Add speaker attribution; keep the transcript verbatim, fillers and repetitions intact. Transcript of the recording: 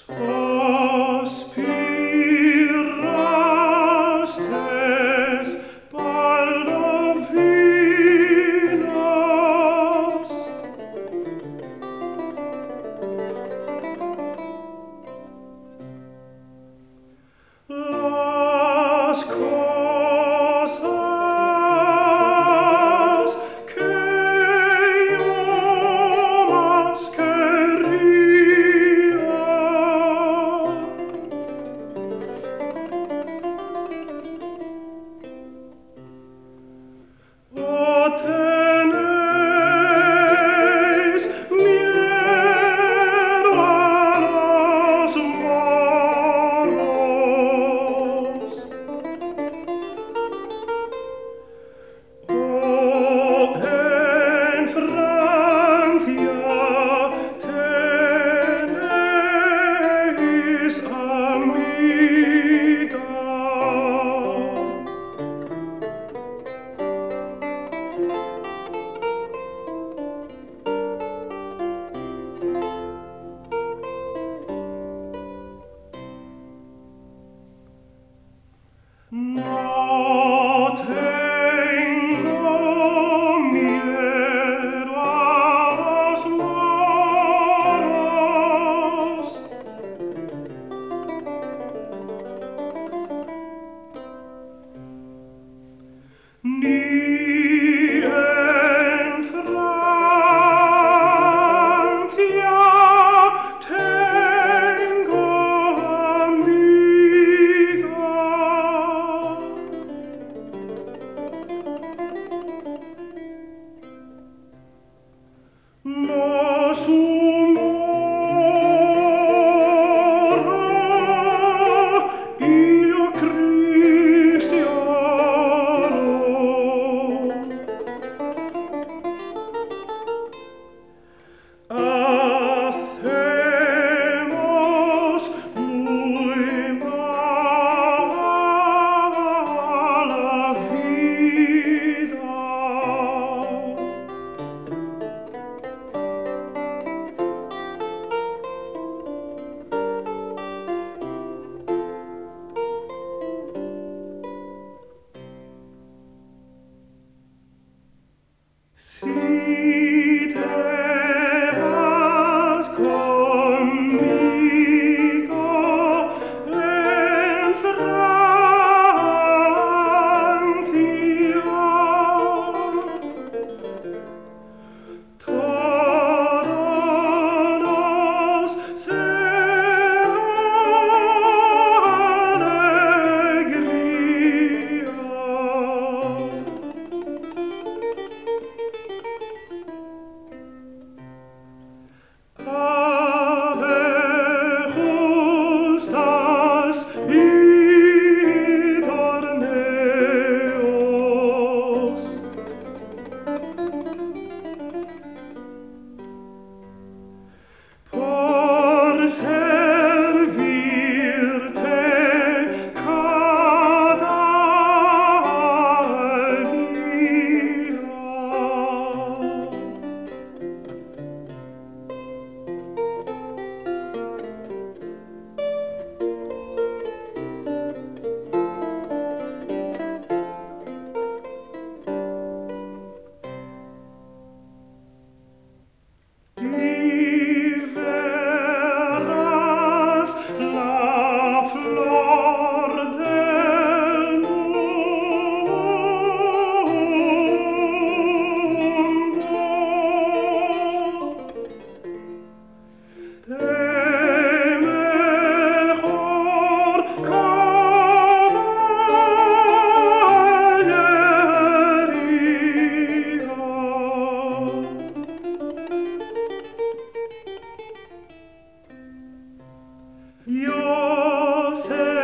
Speaker 1: Sospirastes baldo finos, las cosas que yo más quería oh, tenéis miedo a los moros. Oh, en Francia tenéis amiga. No tengo miedo a los moros, ni en Francia tengo amiga. Nos tumoro io cristiano, hacemos muy mal a la vida. Si te vas conmigo en Francia, todos será alegría. Ave justas idorneos, por servirte cada día. Y verás la flor del mundo, de mejor caballería. Yo sé